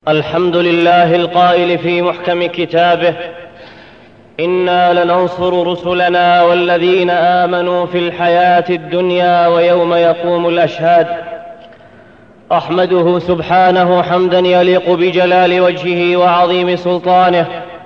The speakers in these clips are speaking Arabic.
الحمد لله القائل في محكم كتابه: إنا لننصر رسلنا والذين آمنوا في الحياة الدنيا ويوم يقوم الأشهاد. أحمده سبحانه حمدا يليق بجلال وجهه وعظيم سلطانه،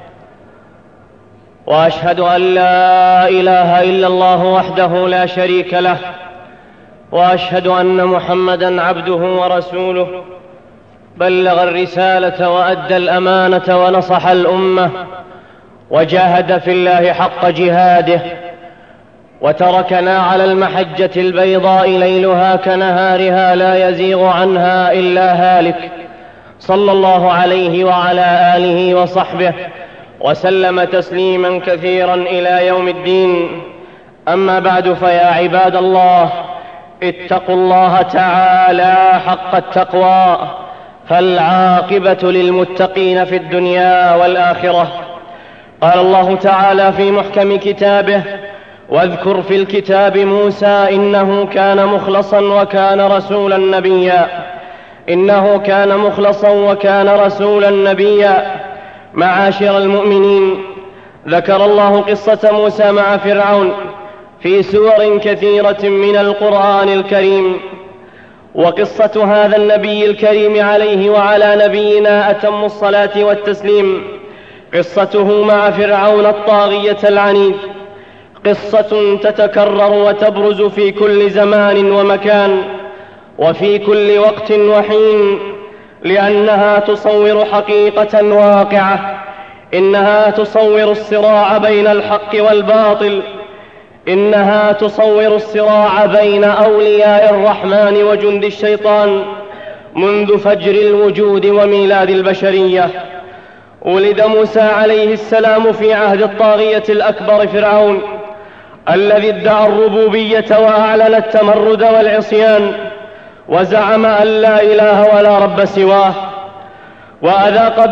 وأشهد أن لا إله إلا الله وحده لا شريك له، وأشهد أن محمدا عبده ورسوله، بلغ الرسالة وأدى الأمانة ونصح الأمة وجاهد في الله حق جهاده، وتركنا على المحجة البيضاء ليلها كنهارها لا يزيغ عنها إلا هالك، صلى الله عليه وعلى آله وصحبه وسلم تسليما كثيرا إلى يوم الدين. أما بعد، فيا عباد الله، اتقوا الله تعالى حق التقوى، فالعاقبة للمتقين في الدنيا والآخرة. قال الله تعالى في محكم كتابه: واذكر في الكتاب موسى إنه كان مخلصا وكان رسولا نبيا. إنه كان مخلصا وكان رسولا نبيا. معاشر المؤمنين، ذكر الله قصة موسى مع فرعون في سور كثيرة من القرآن الكريم، وقصة هذا النبي الكريم عليه وعلى نبينا أتم الصلاة والتسليم قصته مع فرعون الطاغية العنيد، قصة تتكرر وتبرز في كل زمان ومكان وفي كل وقت وحين، لأنها تصور حقيقة واقعة. إنها تصور الصراع بين الحق والباطل، إنها تصور الصراع بين أولياء الرحمن وجند الشيطان منذ فجر الوجود وميلاد البشرية. ولد موسى عليه السلام في عهد الطاغية الأكبر فرعون، الذي ادعى الربوبية وأعلن التمرد والعصيان، وزعم أن لا إله ولا رب سواه. وذاق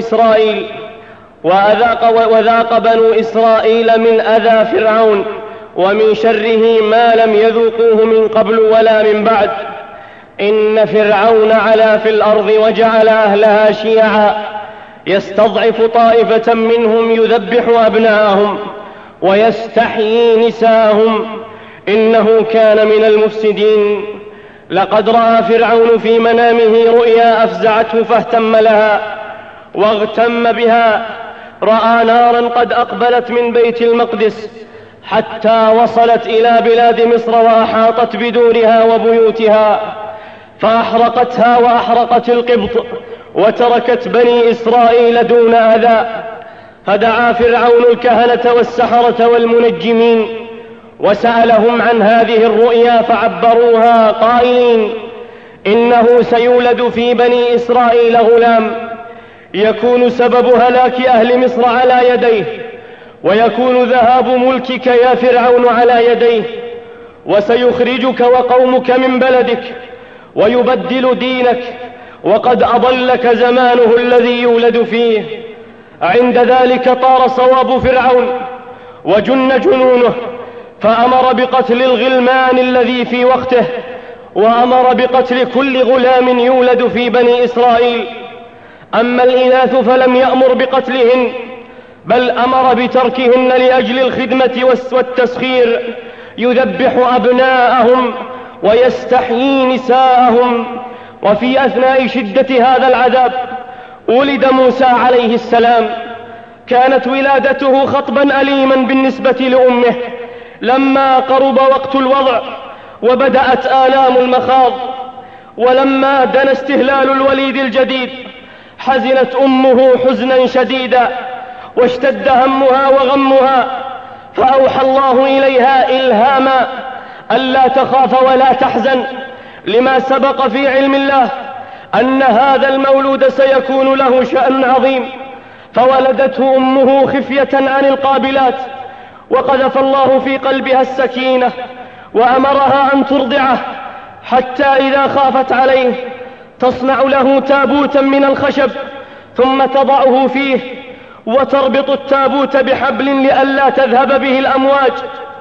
بنو إسرائيل من أذى فرعون ومن شره ما لم يذوقوه من قبل ولا من بعد. إن فرعون علا في الأرض وجعل أهلها شيعا يستضعف طائفة منهم يذبح أبناءهم ويستحيي نساءهم، إنه كان من المفسدين. لقد رأى فرعون في منامه رؤيا أفزعته فاهتم لها واغتم بها. رأى نارا قد أقبلت من بيت المقدس حتى وصلت إلى بلاد مصر وأحاطت بدورها وبيوتها، فأحرقتها وأحرقت القبط وتركت بني إسرائيل دون أذى. فدعا فرعون الكهنة والسحرة والمنجمين وسألهم عن هذه الرؤيا، فعبروها قائلين: إنه سيولد في بني إسرائيل غلام يكون سبب هلاك أهل مصر على يديه، ويكون ذهاب ملكك يا فرعون على يديه، وسيخرجك وقومك من بلدك ويبدل دينك، وقد أضلك زمانه الذي يولد فيه. عند ذلك طار صواب فرعون وجن جنونه، فأمر بقتل الغلمان الذي في وقته، وأمر بقتل كل غلام يولد في بني إسرائيل. أما الإناث فلم يأمر بقتلهن، بل أمر بتركهن لأجل الخدمة والتسخير، يذبح أبناءهم ويستحيي نساءهم. وفي أثناء شدة هذا العذاب ولد موسى عليه السلام. كانت ولادته خطبا أليما بالنسبة لأمه. لما قرب وقت الوضع وبدأت آلام المخاض، ولما دنا استهلال الوليد الجديد، حزنت أمه حزنا شديدا واشتد همها وغمها، فأوحى الله إليها إلهاما ألا تخاف ولا تحزن، لما سبق في علم الله أن هذا المولود سيكون له شأن عظيم. فولدته أمه خفية عن القابلات، وقذف الله في قلبها السكينة وأمرها أن ترضعه، حتى إذا خافت عليه تصنع له تابوتا من الخشب ثم تضعه فيه، وتربط التابوت بحبل لئلا تذهب به الأمواج،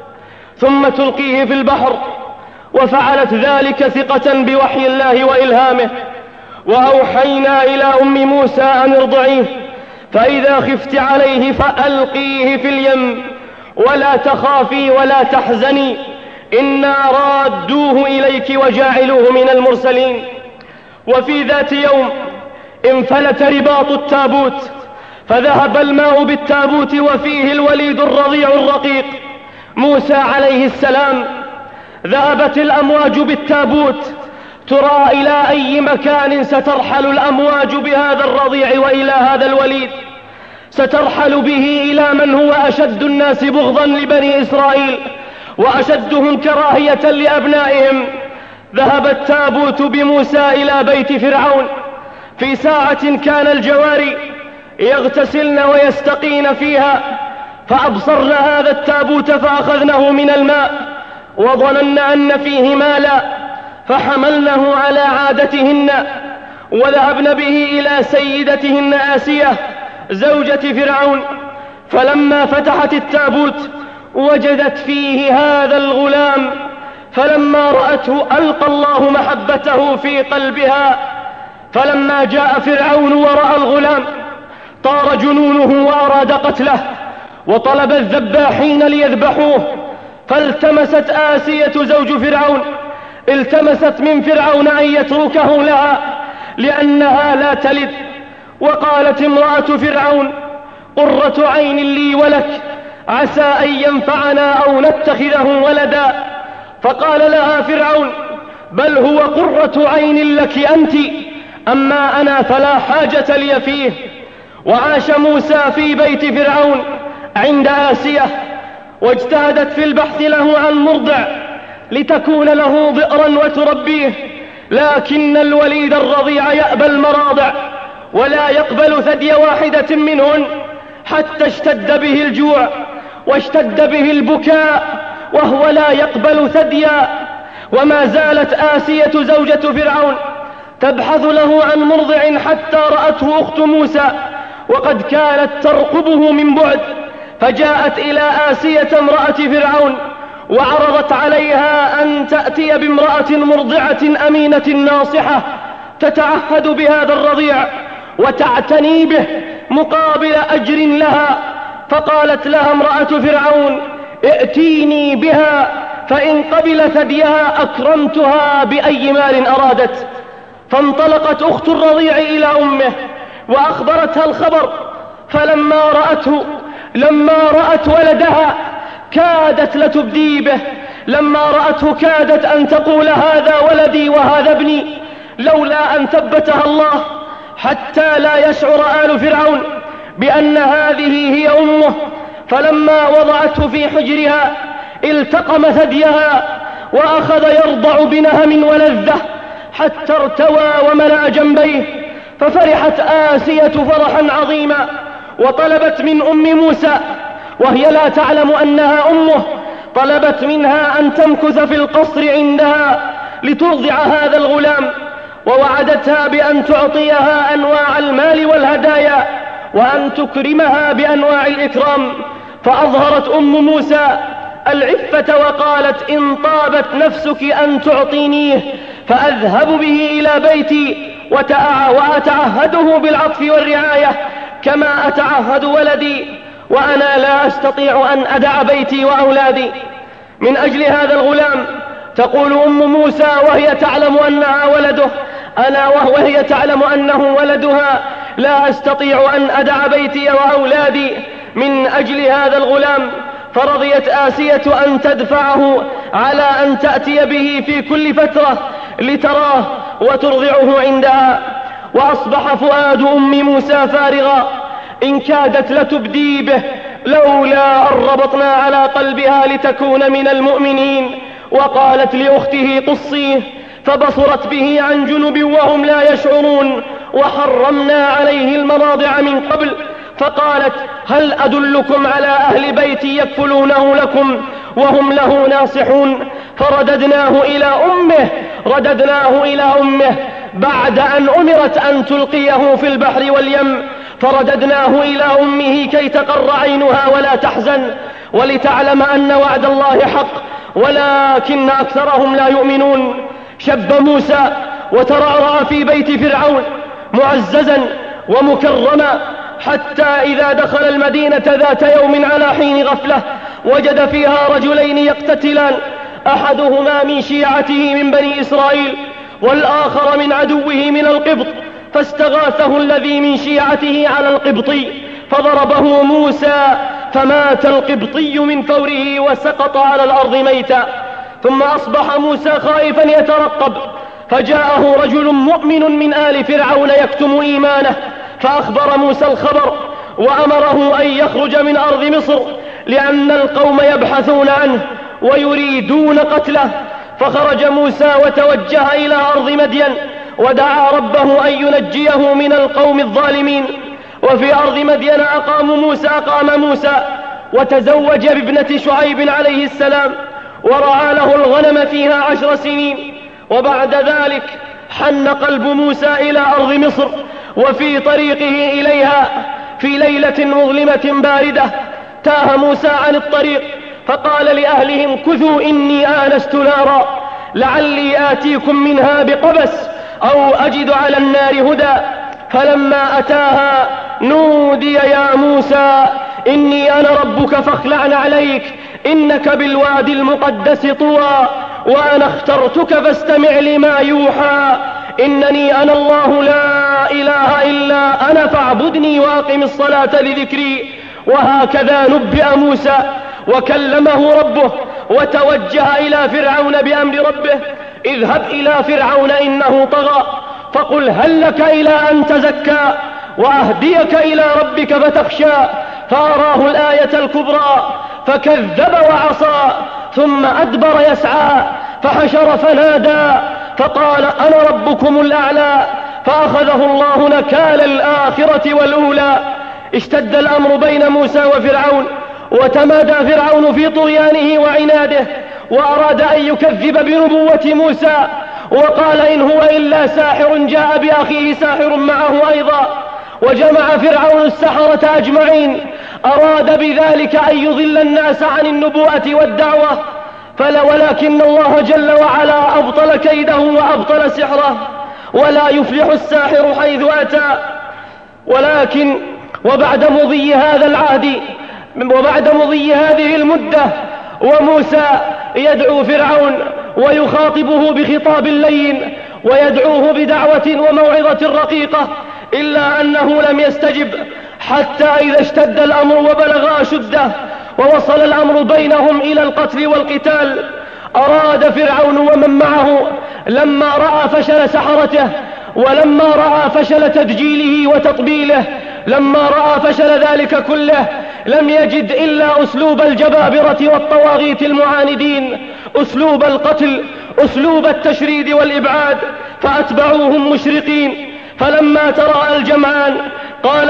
ثم تلقيه في البحر. وفعلت ذلك ثقة بوحي الله وإلهامه، وأوحينا إلى أم موسى أن ارضعيه، فإذا خفت عليه فألقيه في اليم ولا تخافي ولا تحزني إنا رادوه إليك وجاعلوه من المرسلين. وفي ذات يوم انفلت رباط التابوت، فذهب الماء بالتابوت وفيه الوليد الرضيع الرقيق موسى عليه السلام. ذهبت الأمواج بالتابوت ترى إلى أي مكان سترحل الأمواج بهذا الرضيع وإلى هذا الوليد. سترحل به إلى من هو أشد الناس بغضا لبني إسرائيل وأشدهم كراهية لأبنائهم. ذهب التابوت بموسى إلى بيت فرعون في ساعة كان الجواري يغتسلن ويستقين فيها، فأبصرن هذا التابوت فأخذنه من الماء وظنن أن فيه مالا، فحملنه على عادتهن وذهبن به إلى سيدتهن آسية زوجة فرعون. فلما فتحت التابوت وجدت فيه هذا الغلام، فلما رأته ألقى الله محبته في قلبها. فلما جاء فرعون ورأى الغلام طار جنونه وأراد قتله، وطلب الذباحين ليذبحوه. فالتمست آسية زوج فرعون، التمست من فرعون أن يتركه لها لأنها لا تلد. وقالت امرأة فرعون قرة عين لي ولك عسى أن ينفعنا أو نتخذه ولدا. فقال لها فرعون بل هو قرة عين لك أنت، أما أنا فلا حاجة لي فيه. وعاش موسى في بيت فرعون عند آسية، واجتهدت في البحث له عن مرضع لتكون له ذئرا وتربيه، لكن الوليد الرضيع يأبى المراضع ولا يقبل ثدي واحدة منهن، حتى اشتد به الجوع واشتد به البكاء وهو لا يقبل ثديا. وما زالت آسية زوجة فرعون تبحث له عن مرضع حتى رأته أخت موسى وقد كانت ترقبه من بعد، فجاءت إلى آسية امرأة فرعون وعرضت عليها أن تأتي بامرأة مرضعة أمينة ناصحة تتعهد بهذا الرضيع وتعتني به مقابل أجر لها. فقالت لها امرأة فرعون ائتيني بها، فإن قبل ثديها أكرمتها بأي مال أرادت. فانطلقت أخت الرضيع إلى أمه وأخبرتها الخبر، فلما رأت ولدها كادت لتبدي به. لما رأته كادت أن تقول هذا ولدي وهذا ابني، لولا أن ثبتها الله حتى لا يشعر آل فرعون بأن هذه هي أمه. فلما وضعته في حجرها التقم ثديها وأخذ يرضع بنهم ولذة حتى ارتوى وملأ جنبيه. ففرحت آسية فرحا عظيما وطلبت من أم موسى وهي لا تعلم أنها أمه، طلبت منها أن تمكث في القصر عندها لترضع هذا الغلام، ووعدتها بأن تعطيها أنواع المال والهدايا وأن تكرمها بأنواع الإكرام. فأظهرت أم موسى العفة وقالت إن طابت نفسك أن تعطينيه فأذهب به إلى بيتي وأتعهده بالعطف والرعاية كما أتعهد ولدي، وأنا لا أستطيع أن أدع بيتي وأولادي. من أجل هذا الغلام تقول أم موسى وهي تعلم أنها ولده، وهي تعلم أنه ولدها لا أستطيع أن أدع بيتي وأولادي من أجل هذا الغلام. فرضيت آسية أن تدفعه على أن تأتي به في كل فترة لتراه وترضعه عندها. وأصبح فؤاد أم موسى فارغا، إن كادت لتبدي به لولا أن ربطنا على قلبها لتكون من المؤمنين. وقالت لأخته قصيه، فبصرت به عن جنب وهم لا يشعرون. وحرمنا عليه المراضع من قبل، فقالت هل أدلكم على أهل بيت يكفلونه لكم وهم له ناصحون. فرددناه إلى أمه بعد أن أمرت أن تلقيه في البحر واليم، فرددناه إلى أمه كي تقر عينها ولا تحزن ولتعلم أن وعد الله حق ولكن أكثرهم لا يؤمنون. شب موسى وترعرع في بيت فرعون معززا ومكرما، حتى إذا دخل المدينة ذات يوم على حين غفلة وجد فيها رجلين يقتتلان، أحدهما من شيعته من بني إسرائيل والآخر من عدوه من القبط، فاستغاثه الذي من شيعته على القبطي فضربه موسى فمات القبطي من فوره وسقط على الأرض ميتا. ثم أصبح موسى خائفا يترقب، فجاءه رجل مؤمن من آل فرعون يكتم إيمانه، فأخبر موسى الخبر وأمره أن يخرج من أرض مصر لأن القوم يبحثون عنه ويريدون قتله. فخرج موسى وتوجه إلى أرض مدين ودعا ربه أن ينجيه من القوم الظالمين. وفي أرض مدين أقام موسى وتزوج بابنة شعيب عليه السلام ورعى له الغنم فيها 10 سنين. وبعد ذلك حن قلب موسى إلى أرض مصر، وفي طريقه إليها في ليلة مظلمة باردة تاه موسى عن الطريق، فقال لأهلهم كثوا إني آنست نارا لعلي آتيكم منها بقبس أو أجد على النار هدى. فلما أتاها نودي يا موسى إني أنا ربك فاخلع عليك إنك بالوادي المقدس طوى وأنا اخترتك فاستمع لما يوحى إنني أنا الله لا إله إلا أنا فاعبدني وأقم الصلاة لذكري. وهكذا نبئ موسى وكلمه ربه وتوجه إلى فرعون بأمر ربه: اذهب إلى فرعون إنه طغى فقل هل لك إلى أن تزكى وأهديك إلى ربك فتخشى. فأراه الآية الكبرى فكذب وعصى ثم أدبر يسعى فحشر فنادى فقال أنا ربكم الأعلى. فأخذه الله نكال الآخرة والأولى. اشتد الأمر بين موسى وفرعون، وتمادى فرعون في طغيانه وعناده، وأراد أن يكذب بنبوة موسى وقال إن هو إلا ساحر جاء بأخيه ساحر معه أيضا. وجمع فرعون السحرة أجمعين، أراد بذلك أن يضل الناس عن النبوءة والدعوة، ولكن الله جل وعلا أبطل كيده وأبطل سحره، ولا يفلح الساحر حيث أتى. ولكن وبعد مضي هذا العهد وبعد مضي هذه المدة وموسى يدعو فرعون ويخاطبه بخطاب لين ويدعوه بدعوة وموعظة رقيقة، إلا أنه لم يستجب حتى إذا اشتد الأمر وبلغ أشده ووصل الأمر بينهم إلى القتل والقتال، أراد فرعون ومن معه لما رأى فشل سحرته ولما رأى فشل تدجيله وتطبيله، لما رأى فشل ذلك كله لم يجد إلا أسلوب الجبابرة والطواغيت المعاندين، أسلوب القتل، أسلوب التشريد والإبعاد، فأتبعوهم مشرقين. فلما تراءى الجمعان قال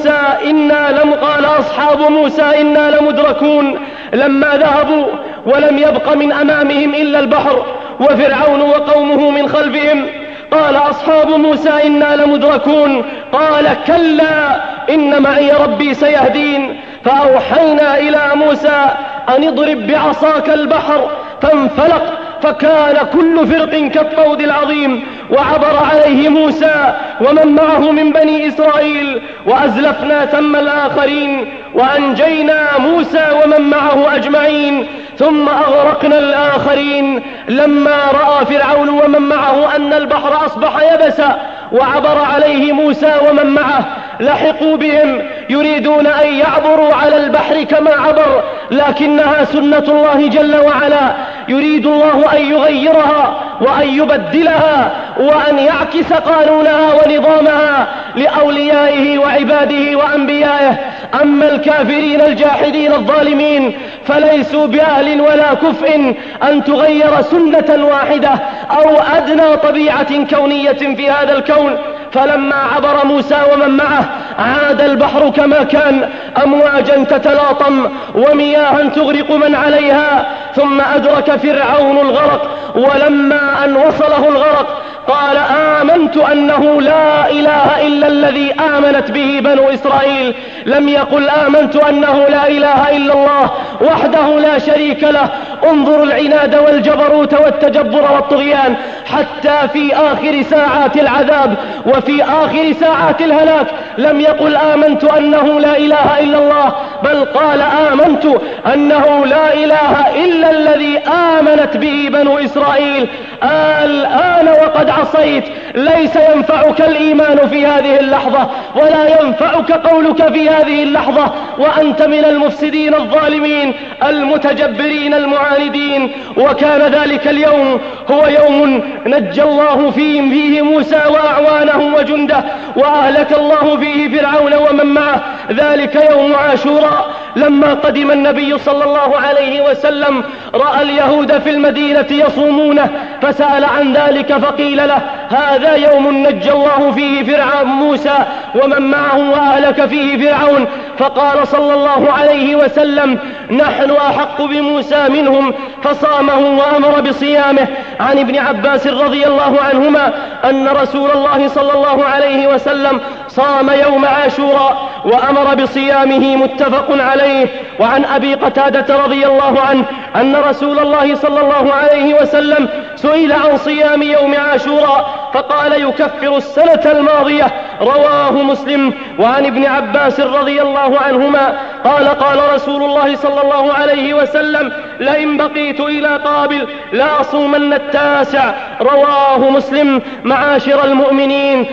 أصحاب موسى إنا لمدركون. لما ذهبوا ولم يبق من أمامهم إلا البحر وفرعون وقومه من خلفهم، قال أصحاب موسى إنا لمدركون. قال كلا إن معي ربي سيهدين. فأوحينا إلى موسى أن اضرب بعصاك البحر فانفلق فكان كل فرق كالطود العظيم، وعبر عليه موسى ومن معه من بني إسرائيل، وأزلفنا ثم الآخرين وأنجينا موسى ومن معه أجمعين ثم أغرقنا الآخرين. لما رأى فرعون ومن معه أن البحر أصبح يبسا وعبر عليه موسى ومن معه لحقوا بهم يريدون أن يعبروا على البحر كما عبر، لكنها سنة الله جل وعلا، يريد الله أن يغيرها وأن يبدلها وأن يعكس قانونها ونظامها لأوليائه وعباده وأنبيائه. أما الكافرين الجاحدين الظالمين فليسوا بأهل ولا كفء أن تغير سنة واحدة أو أدنى طبيعة كونية في هذا الكون. فلما عبر موسى ومن معه عاد البحر كما كان، أمواجا تتلاطم ومياها تغرق من عليها. ثم أدرك فرعون الغرق، ولما أن وصله الغرق قال آمنت أنه لا إله إلا الذي آمنت به بنو إسرائيل. لم يقل آمنت أنه لا إله إلا الله وحده لا شريك له. انظروا العناد والجبروت والتجبر والطغيان حتى في آخر ساعات العذاب وفي آخر ساعات الهلاك لم يقل آمنت أنه لا إله إلا الله، بل قال آمنت أنه لا إله إلا الذي آمنت به بنو إسرائيل. الآن وقد عصيت ليس ينفعك الإيمان في هذه اللحظة ولا ينفعك قولك في هذه اللحظة وأنت من المفسدين الظالمين المتجبرين المعاندين. وكان ذلك اليوم هو يوم نجى الله فيه موسى وأعوانه وجنده وأهلك الله فيه فرعون ومن معه. ذلك يوم عاشوراء لما قدم النبي صلى الله عليه وسلم رأى اليهود في المدينة يصومونه فسأل عن ذلك فقيل له هذا يوم نجى الله فيه فرعون موسى ومن معه وأهلك فيه فرعون. فقال صلى الله عليه وسلم نحن أحق بموسى منهم فصامه وأمر بصيامه. عن ابن عباس رضي الله عنهما أن رسول الله صلى الله عليه وسلم صام يوم عاشوراء وأمر بصيامه متفق عليه. وعن أبي قتادة رضي الله عنه أن رسول الله صلى الله عليه وسلم سئل عن صيام يوم عاشوراء فقال يكفر السنة الماضية، رواه مسلم. وعن ابن عباس رضي الله عنهما قال قال رسول الله صلى الله عليه وسلم لئن بقيت إلى قابل لأصومن التاسع، رواه مسلم. معاشر المؤمنين،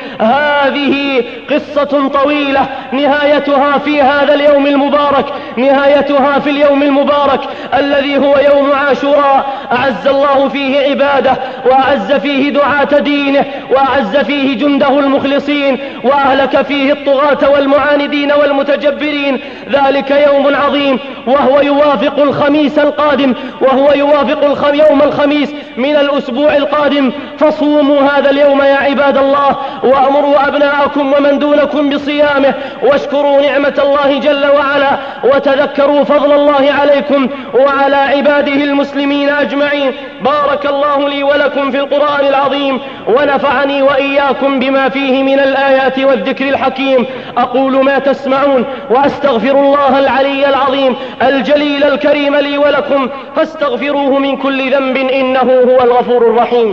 هذه قصة طويلة نهايتها في هذا اليوم المبارك، نهايتها في اليوم المبارك الذي هو يوم عاشوراء أعز الله فيه عباده وأعز فيه دعاة دينه وأعز فيه جنده المخلصين وأهلك فيه الطغاة والمعاندين والمتجبرين. ذلك يوم عظيم وهو يوافق الخميس القادم، وهو يوافق يوم الخميس من الأسبوع القادم. فصوموا هذا اليوم يا عباد الله وأمروا أبناءكم ومن دونكم بصيامه واشكروا نعمة الله جل وعلا وتذكروا فضل الله عليكم وعلى عباده المسلمين أجمعين. بارك الله لي ولكم في القرآن العظيم ونفعني وإياكم بما فيه من الآيات والذكر الحكيم. أقول ما تسمعون وأستغفر الله العلي العظيم الجليل الكريم لي ولكم فاستغفروه من كل ذنب إنه هو الغفور الرحيم.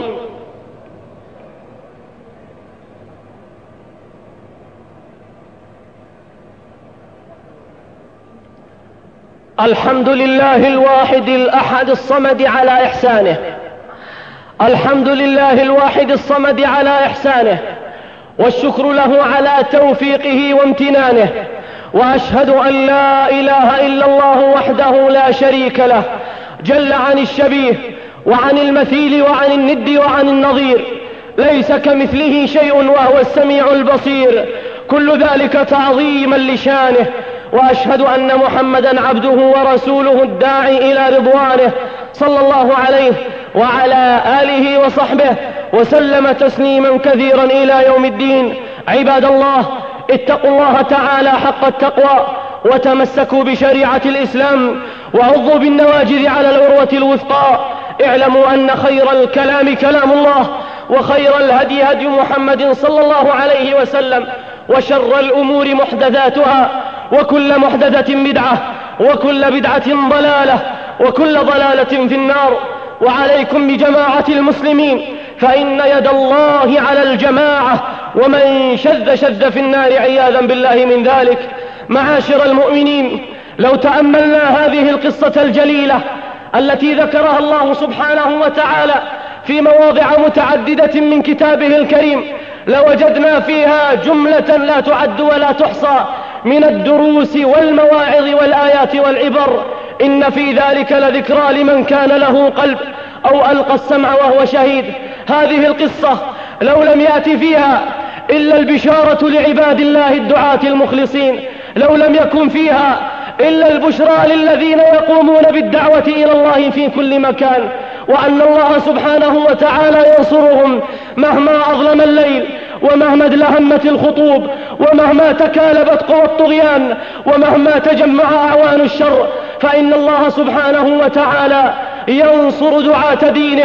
الحمد لله الواحد الأحد الصمد على إحسانه، الحمد لله الواحد الصمد على إحسانه، والشكر له على توفيقه وامتنانه. وأشهد أن لا إله إلا الله وحده لا شريك له جل عن الشبيه وعن المثيل وعن الند وعن النظير، ليس كمثله شيء وهو السميع البصير، كل ذلك تعظيما لشانه. وأشهد أن محمدا عبده ورسوله الداعي إلى رضوانه صلى الله عليه وعلى آله وصحبه وسلم تسليما كثيرا إلى يوم الدين. عباد الله، اتقوا الله تعالى حق التقوى وتمسكوا بشريعة الإسلام وعضوا بالنواجذ على العروة الوثقى. اعلموا أن خير الكلام كلام الله وخير الهدي هدي محمد صلى الله عليه وسلم، وشر الأمور محدثاتها وكل محدثة بدعة وكل بدعة ضلالة وكل ضلالة في النار. وعليكم بجماعة المسلمين فإن يد الله على الجماعة، ومن شذ في النار عياذا بالله من ذلك. معاشر المؤمنين، لو تأملنا هذه القصة الجليلة التي ذكرها الله سبحانه وتعالى في مواضع متعددة من كتابه الكريم لوجدنا فيها جملة لا تعد ولا تحصى من الدروس والمواعظ والآيات والعبر. إن في ذلك لذكرى لمن كان له قلب أو ألقى السمع وهو شهيد. هذه القصة لو لم يأتي فيها إلا البشارة لعباد الله الدعاة المخلصين، لو لم يكن فيها إلا البشرى للذين يقومون بالدعوة إلى الله في كل مكان، وأن الله سبحانه وتعالى ينصرهم مهما أظلم الليل ومهما ادلهمت الخطوب ومهما تكالبت قوى الطغيان ومهما تجمع أعوان الشر، فإن الله سبحانه وتعالى ينصر دعاة دينه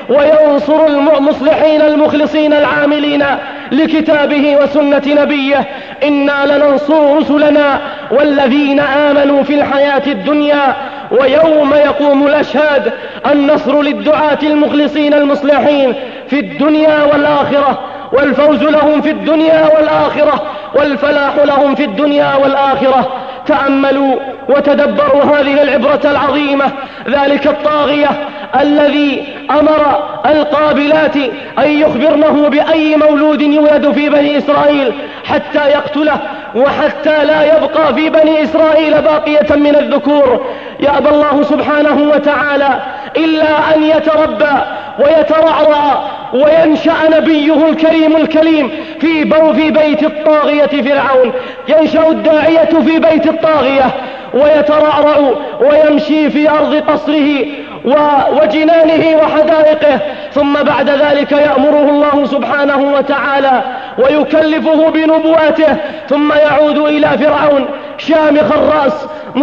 وينصر المصلحين المخلصين العاملين لكتابه وسنة نبيه. إنا لننصر رسلنا والذين آمنوا في الحياة الدنيا ويوم يقوم الأشهاد. النصر للدعاة المخلصين المصلحين في الدنيا والآخرة، والفوز لهم في الدنيا والآخرة، والفلاح لهم في الدنيا والآخرة. تأملوا وتدبروا هذه العبرة العظيمة. ذلك الطاغية الذي أمر القابلات أن يخبرنه بأي مولود يولد في بني إسرائيل حتى يقتله، وحتى لا يبقى في بني إسرائيل باقية من الذكور. يأبى الله سبحانه وتعالى إلا أن يتربى ويترعرع وينشأ نبيه الكريم في بيت الطاغية فرعون. ينشأ الداعية في بيت الطاغية ويترعرع ويمشي في أرض قصره وجنانه وحدائقه، ثم بعد ذلك يأمره الله سبحانه وتعالى ويكلفه بنبوته، ثم يعود إلى فرعون شامخ الرأس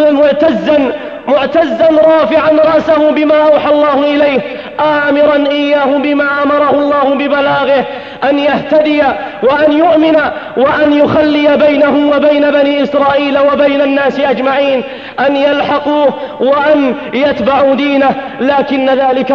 معتزا رافعا رأسه بما أوحى الله إليه، آمرا إياه بما أمره الله ببلاغه، أن يهتدي وأن يؤمن وأن يخلي بينه وبين بني إسرائيل وبين الناس أجمعين، أن يلحقوه وأن يتبعوا دينه. لكن ذلك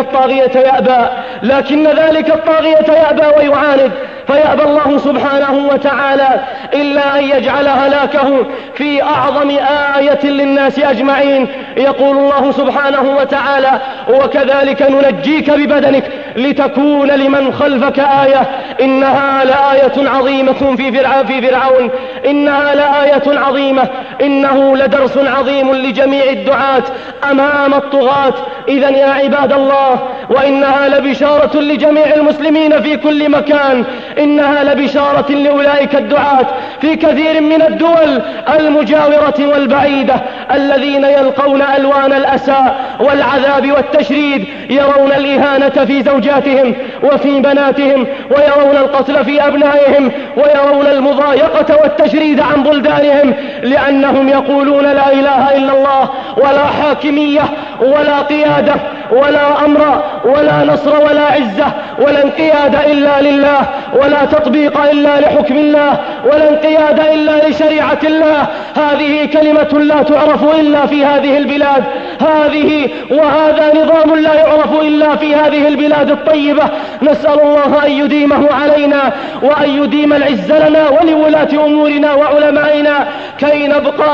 الطاغية يأبى ويعاند، فيأبى الله سبحانه وتعالى إلا أن يجعل هلاكه في أعظم آية للناس أجمعين. يقول الله سبحانه وتعالى: وكذلك ننجيك ببدنك لتكون لمن خلفك آية. إنها لآية عظيمة في فرعون، إنها لآية عظيمة، إنه لدرس عظيم لجميع الدعاة أمام الطغاة. إذن يا عباد الله، وإنها لبشارة لجميع المسلمين في كل مكان، إنها لبشارة لأولئك الدعاة في كثير من الدول المجاورة والبعيدة الذين يلقون ألوان الأسى والعذاب والتشريد، يرون الإهانة في زوجاتهم وفي بناتهم، ويرون القتل في أبنائهم، ويرون المضايقة والتشريد عن بلدانهم، لأنهم يقولون لا إله إلا الله، ولا حاكمية ولا قيادة ولا أمر ولا نصر ولا عزة ولا انقياد إلا لله، ولا تطبيق إلا لحكم الله، ولا انقياد إلا لشريعة الله. هذه كلمة لا تعرف إلا في هذه البلاد، وهذا نظام لا يعرف إلا في هذه البلاد الطيبة. نسأل الله أن يديمه علينا، وأن يديم العز لنا ولولاة أمورنا وعلمائنا، كي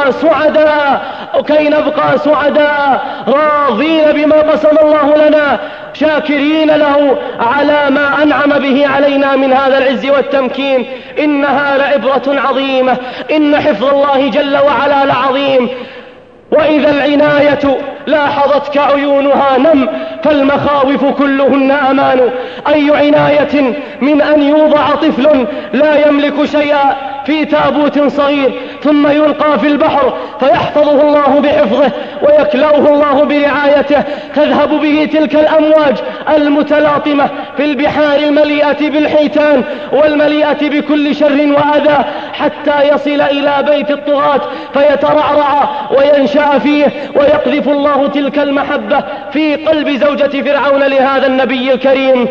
نبقى سعداء راضين بما قسم الله لنا، شاكرين له على ما أنعم به علينا من هذا العز والتمكين. إنها لعبرة عظيمة، إن حفظ الله جل وعلا لعظيم. وإذا العناية لاحظتك عيونها نم، فالمخاوف كلهن أمان. أي عناية من أن يوضع طفل لا يملك شيئا في تابوت صغير ثم يلقى في البحر فيحفظه الله بحفظه ويكلأه الله برعايته، تذهب به تلك الأمواج المتلاطمة في البحار المليئة بالحيتان والمليئة بكل شر وأذى، حتى يصل إلى بيت الطغاة فيترعرع وينشأ فيه، ويقذف الله تلك المحبة في قلب زوجة فرعون لهذا النبي الكريم.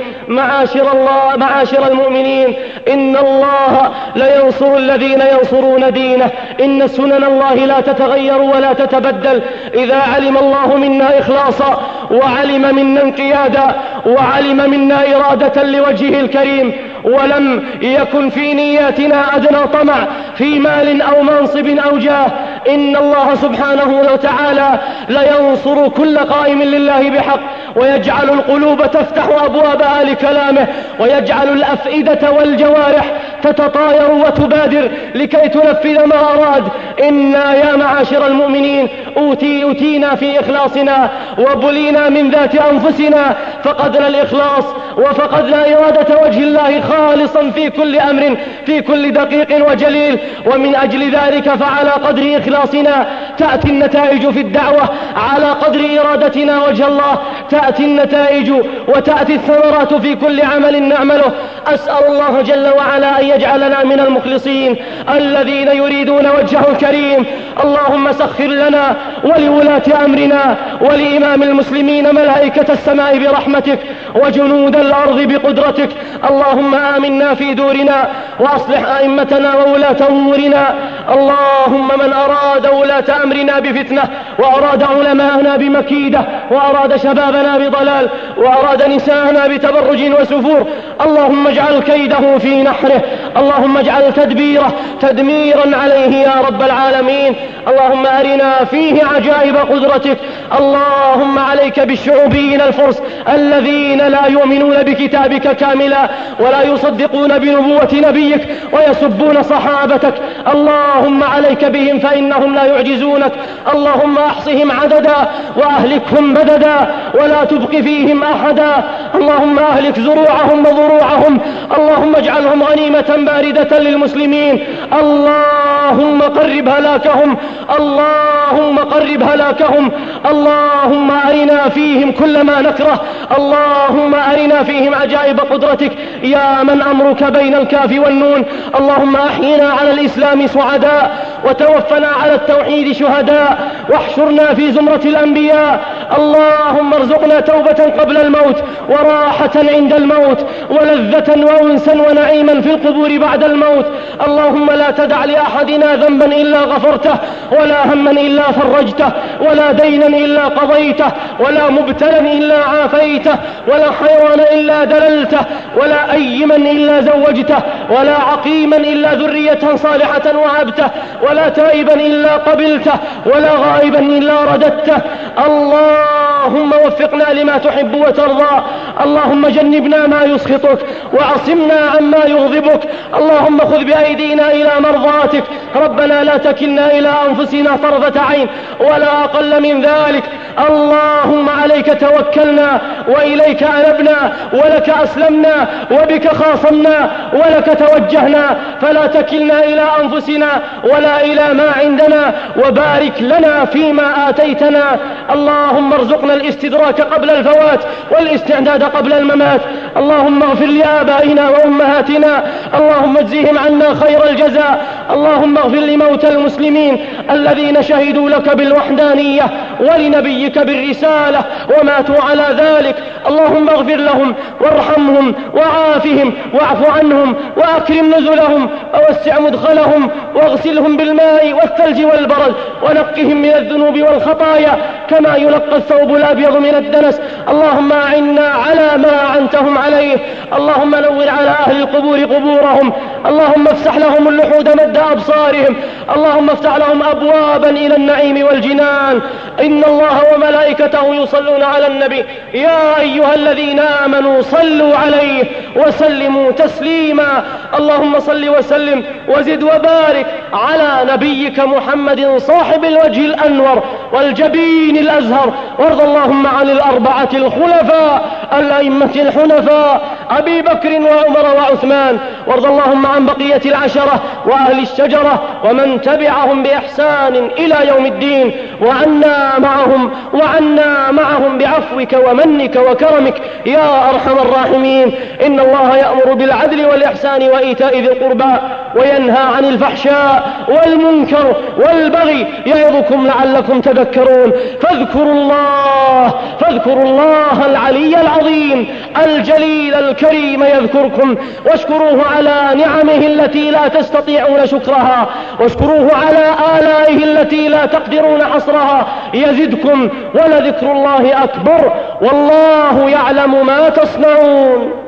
معاشر المؤمنين، إن الله لينصر الذين ينصرون دينه، إن سنن الله لا تتغير ولا تتبدل. إذا علم الله منا إخلاصا، وعلم منا انقيادا، وعلم منا إرادة لوجهه الكريم، ولم يكن في نياتنا أدنى طمع في مال أو منصب أو جاه، إن الله سبحانه وتعالى لينصر كل قائم لله بحق، ويجعل القلوب تفتح أبوابها لكلامه، ويجعل الأفئدة والجوارح تتطاير وتبادر لكي تنفذ ما أراد. إنا يا معاشر المؤمنين أوتينا في إخلاصنا وبلينا من ذات أنفسنا، فقدنا الإخلاص وفقدنا إرادة وجه الله خالصا في كل أمر، في كل دقيق وجليل. ومن أجل ذلك فعلى قدر إخلاصنا تأتي النتائج في الدعوة، على قدر إرادتنا وجه الله تأتي النتائج وتأتي الثمرات في كل عمل نعمله. أسأل الله جل وعلا أن يجعلنا من المخلصين الذين يريدون وجهه الكريم. اللهم سخر لنا ولولاة أمرنا ولإمام المسلمين ملائكة السماء برحمة برحمتك وجنود الأرض بقدرتك. اللهم آمنا في دورنا وأصلح أئمتنا وولاة أمورنا. اللهم من أراد ولاة أمرنا بفتنة وأراد علماءنا بمكيدة وأراد شبابنا بضلال وأراد نساءنا بتبرج وسفور، اللهم اجعل كيده في نحره. اللهم اجعل تدبيره تدميرا عليه يا رب العالمين. اللهم أرنا فيه عجائب قدرتك. اللهم عليك بالشعوبيين الفرس الذين لا يؤمنون بكتابك كاملا ولا يصدقون بنبوة نبيك ويسبون صحابتك. اللهم عليك بهم فإنهم لا يعجزونك. اللهم أحصهم عددا وأهلكهم بددا ولا تبق فيهم أحدا. اللهم أهلك زروعهم وضروعهم. اللهم اجعلهم غنيمة باردة للمسلمين. اللهم قرب هلاكهم. اللهم قرب هلاكهم. اللهم أرنا فيهم كل ما نكره. اللهم أرنا فيهم عجائب قدرتك يا من أمرك بين الكاف والنون. اللهم أحينا على الإسلام سعداء وتوفنا على التوحيد شهداء واحشرنا في زمرة الأنبياء. اللهم ارزقنا توبة قبل الموت وراحة عند الموت ولذة وأنسا ونعيما في القبور بعد الموت. اللهم لا تدع لأحدنا ذنبا إلا غفرته ولا هما إلا فرجته ولا دينا إلا قضيته ولا مبتلا إلا عافيته ولا حيوان إلا دللته ولا أيما إلا زوجته ولا عقيما إلا ذرية صالحة وهبته ولا تائبا إلا قبلته ولا غائبا إلا رددته. اللهم وفقنا لما تحب وترضى. اللهم جنبنا ما يسخطك وعصمنا عما يغضبك. اللهم خذ بأيدينا إلى مرضاتك. ربنا لا تكلنا إلى أنفسنا طرفة عين ولا أقل من ذلك. اللهم عليك توكلنا وإليك أنبنا ولك أسلمنا وبك خاصمنا ولك توجهنا، فلا تكلنا إلى أنفسنا ولا إلى ما عندنا، وبارك لنا فيما آتيتنا. اللهم ارزقنا الاستدراك قبل الفوات والاستعداد قبل الممات. اللهم اغفر لآبائنا وأمهاتنا. اللهم اجزهم عنا خير الجزاء. اللهم اغفر لموتى المسلمين الذين شهدوا لك بالوحدانية ولنبيك بالرسالة وماتوا على ذلك. اللهم اغفر لهم وارحمهم وعافهم واعف عنهم وأكرم نزلهم ووسع مدخلهم واغسلهم بالماء والثلج والبرد ونقهم من الذنوب والخطايا كما ينقى الثوب الأبيض من الدنس. اللهم أعنا على ما أعنتهم عليه. اللهم نور على أهل القبور قبورهم. اللهم افتح لهم اللحود مد أبصارهم. اللهم افتح لهم أبوابا إلى النعيم والجنان. إن الله وملائكته يصلون على النبي يا أيها الذين آمنوا صلوا عليه وسلموا تسليما. اللهم صل وسلم وزد وبارك على نبيك محمد صاحب الوجه الأنور والجبين الأزهر. وارض اللهم عن الأربعة الخلفاء الأئمة الحنفاء أبي بكر وعمر وعثمان. وارض اللهم عن بقية العشرة وأهل الشجرة ومن تبعهم بإحسان إلى يوم الدين، وعنا معهم بعفوك ومنك وكرمك يا أرحم الراحمين. إن الله يأمر بالعدل والإحسان وإيتاء ذي القربى وينهى عن الفحشاء والمنكر والبغي يعظكم لعلكم تذكرون. فاذكروا الله العلي العظيم الجليل الكريم يذكركم، واشكروه على نعمه التي لا تستطيعون شكرها، واشكروه على آلائه التي لا تقدرون حصرها يزدكم، ولذكر الله أكبر والله يعلم ما تصنعون.